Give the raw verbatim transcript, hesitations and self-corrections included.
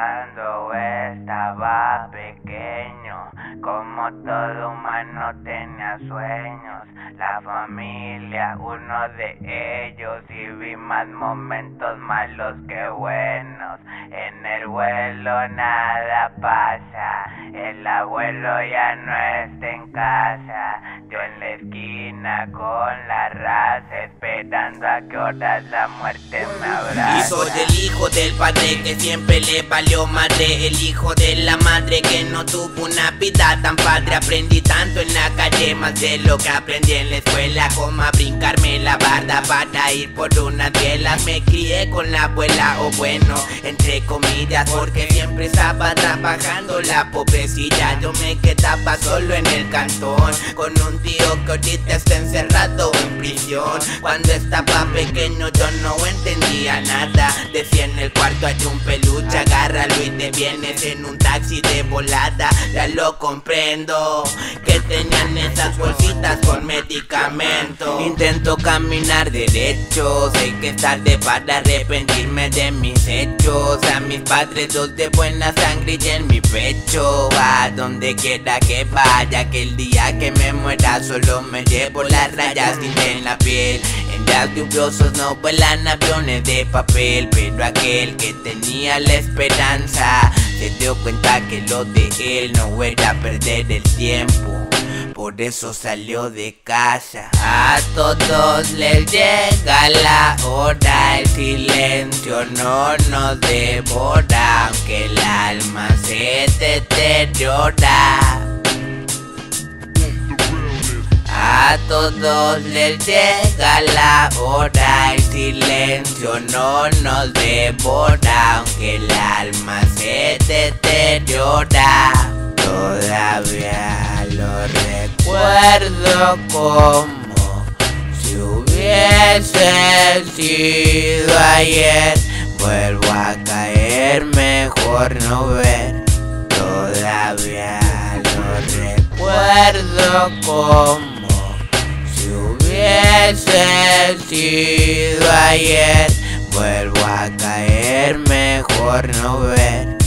Cuando estaba pequeño, como todo humano tenía sueños, la familia uno de ellos, y vi más momentos malos que buenos. En el vuelo nada pasa, el abuelo ya no está en casa, yo en la esquina con la raza, esperando a que horas la muerte me abraza. Y soy el hijo del padre que siempre le valió madre, el hijo de la madre que no tuvo una vida tan padre. Aprendí tanto en la calle, más de lo que aprendí en la escuela, como a brincarme la barda para ir por unas bielas. Me crié con la abuela, o bueno, entre comillas, porque siempre estaba trabajando la pobrecilla. Yo me quedaba solo en el cantón, con un tío que ahorita está encerrado en prisión. Cuando estaba pequeño yo no entendía nada, decía en el cuarto hay un peluche, agárralo y te vienes en un taxi de volada. Ya lo comprendo, que tenían esas bolsitas con medicamento. Intento caminar derecho, sé que es tarde para arrepentirme de mis hechos. A mis padres dos de buena sangre y en mi pecho, a donde quiera que vaya, que el día que me muera solo me llevo las rayas en la piel. En días lluviosos no vuelan aviones de papel, pero aquel que tenía la esperanza se dio cuenta que lo de él no era perder el tiempo, por eso salió de casa. A todos les llega la hora, el silencio no nos devora, aunque el alma se deteriora. A todos les llega la hora, el silencio no nos devora, aunque el alma se deteriora. Todavía lo recuerdo como si hubiese sido ayer. Vuelvo a caer, mejor no ver. Todavía lo recuerdo como si hubiese sido ayer. Vuelvo a caer, mejor no ver.